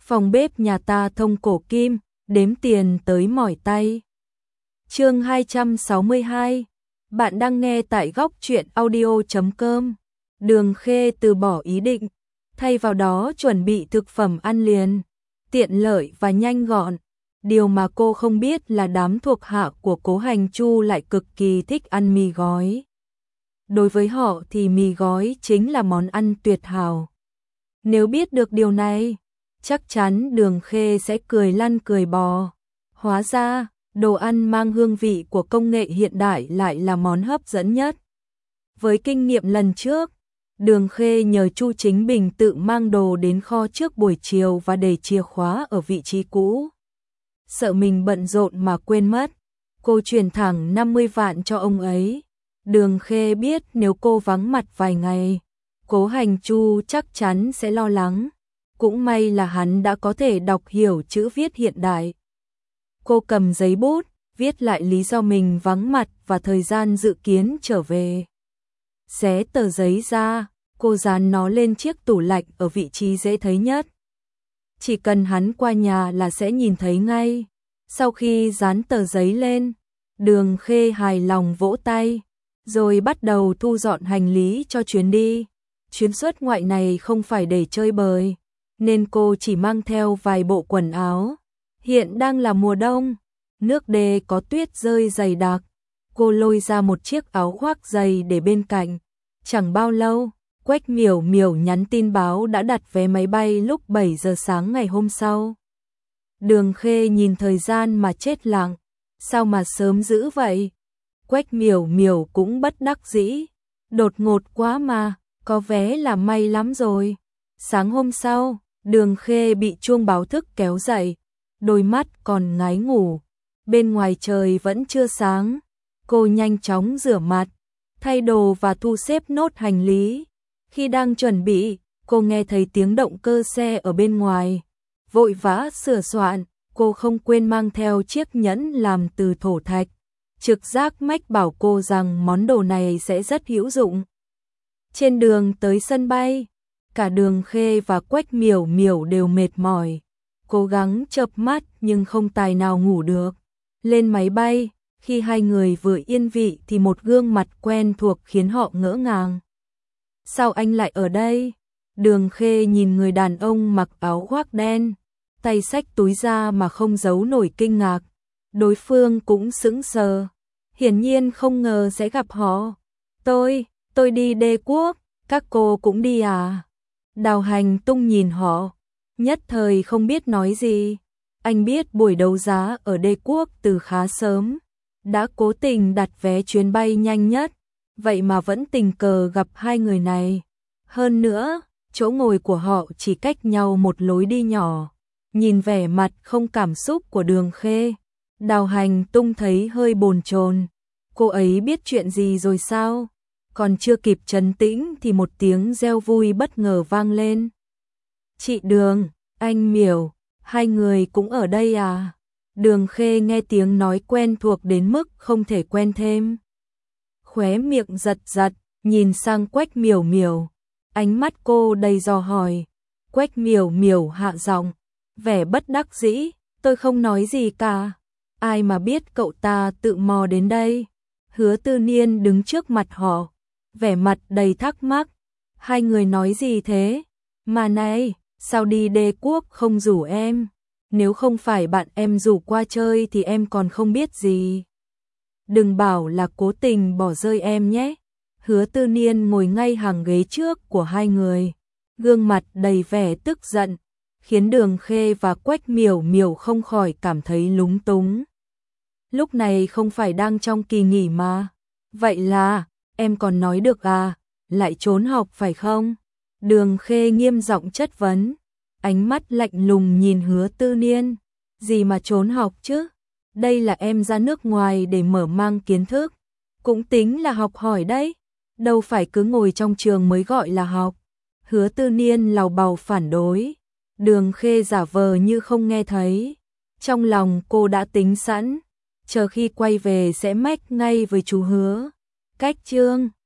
Phòng bếp nhà ta thông cổ kim, đếm tiền tới mỏi tay. Chương 262. Bạn đang nghe tại góc truyện audio.com. Đường Khê từ bỏ ý định, thay vào đó chuẩn bị thực phẩm ăn liền, tiện lợi và nhanh gọn. Điều mà cô không biết là đám thuộc hạ của Cố Hành Chu lại cực kỳ thích ăn mì gói. Đối với họ thì mì gói chính là món ăn tuyệt hảo. Nếu biết được điều này, chắc chắn Đường Khê sẽ cười lăn cười bò. Hóa ra, đồ ăn mang hương vị của công nghệ hiện đại lại là món hấp dẫn nhất. Với kinh nghiệm lần trước, Đường Khê nhờ Chu Chính Bình tự mang đồ đến kho trước buổi chiều và để chìa khóa ở vị trí cũ. Sợ mình bận rộn mà quên mất, cô chuyển thẳng 50 vạn cho ông ấy. Đường Khê biết nếu cô vắng mặt vài ngày, Cố Hành Chu chắc chắn sẽ lo lắng. Cũng may là hắn đã có thể đọc hiểu chữ viết hiện đại. Cô cầm giấy bút, viết lại lý do mình vắng mặt và thời gian dự kiến trở về. Xé tờ giấy ra, cô dán nó lên chiếc tủ lạnh ở vị trí dễ thấy nhất. Chỉ cần hắn qua nhà là sẽ nhìn thấy ngay. Sau khi dán tờ giấy lên, Đường Khê hài lòng vỗ tay, rồi bắt đầu thu dọn hành lý cho chuyến đi. Chuyến xuất ngoại này không phải để chơi bời, nên cô chỉ mang theo vài bộ quần áo. Hiện đang là mùa đông, nước đê có tuyết rơi dày đặc. Cô lôi ra một chiếc áo khoác dày để bên cạnh. Chẳng bao lâu, Quách Miểu Miểu nhắn tin báo đã đặt vé máy bay lúc 7 giờ sáng ngày hôm sau. Đường Khê nhìn thời gian mà chết lặng. Sao mà sớm dữ vậy? Quách Miểu Miểu cũng bất đắc dĩ. Đột ngột quá mà, có vé là may lắm rồi. Sáng hôm sau, Đường Khê bị chuông báo thức kéo dậy. Đôi mắt còn ngái ngủ. Bên ngoài trời vẫn chưa sáng. Cô nhanh chóng rửa mặt, thay đồ và thu xếp nốt hành lý. Khi đang chuẩn bị, cô nghe thấy tiếng động cơ xe ở bên ngoài. Vội vã sửa soạn, cô không quên mang theo chiếc nhẫn làm từ thổ thạch. Trực giác mách bảo cô rằng món đồ này sẽ rất hữu dụng. Trên đường tới sân bay, cả Đường Khê và Quách Miểu Miểu đều mệt mỏi. Cố gắng chợp mắt nhưng không tài nào ngủ được. Lên máy bay, khi hai người vừa yên vị thì một gương mặt quen thuộc khiến họ ngỡ ngàng. Sao anh lại ở đây? Đường Khê nhìn người đàn ông mặc áo khoác đen, tay xách túi ra mà không giấu nổi kinh ngạc. Đối phương cũng sững sờ, hiển nhiên không ngờ sẽ gặp họ. Tôi đi Đế Quốc, các cô cũng đi à? Đào Hành Tung nhìn họ, nhất thời không biết nói gì. Anh biết buổi đấu giá ở Đế Quốc từ khá sớm, đã cố tình đặt vé chuyến bay nhanh nhất, vậy mà vẫn tình cờ gặp hai người này. Hơn nữa, chỗ ngồi của họ chỉ cách nhau một lối đi nhỏ. Nhìn vẻ mặt không cảm xúc của Đường Khê, Đào Hành Tung thấy hơi bồn chồn. Cô ấy biết chuyện gì rồi sao? Còn chưa kịp trấn tĩnh thì một tiếng reo vui bất ngờ vang lên. Chị Đường, anh Miểu, hai người cũng ở đây à? Đường Khê nghe tiếng nói quen thuộc đến mức không thể quen thêm. Khóe miệng giật giật, nhìn sang Quách Miểu Miểu. Ánh mắt cô đầy dò hỏi. Quách Miểu Miểu hạ giọng, vẻ bất đắc dĩ, tôi không nói gì cả. Ai mà biết cậu ta tự mò đến đây. Hứa Tư Niên đứng trước mặt họ, vẻ mặt đầy thắc mắc. Hai người nói gì thế? Mà này, sao đi Đế Quốc không rủ em? Nếu không phải bạn em rủ qua chơi thì em còn không biết gì. Đừng bảo là cố tình bỏ rơi em nhé. Hứa Tư Niên ngồi ngay hàng ghế trước của hai người, gương mặt đầy vẻ tức giận, khiến Đường Khê và Quách Miểu Miểu không khỏi cảm thấy lúng túng. Lúc này không phải đang trong kỳ nghỉ mà. Vậy là, em còn nói được à, lại trốn học phải không? Đường Khê nghiêm giọng chất vấn, ánh mắt lạnh lùng nhìn Hứa Tư Niên. Gì mà trốn học chứ? Đây là em ra nước ngoài để mở mang kiến thức. Cũng tính là học hỏi đấy. Đâu phải cứ ngồi trong trường mới gọi là học. Hứa Tư Niên làu bàu phản đối. Đường Khê giả vờ như không nghe thấy. Trong lòng cô đã tính sẵn, chờ khi quay về sẽ mách ngay với chú Hứa. Cách chương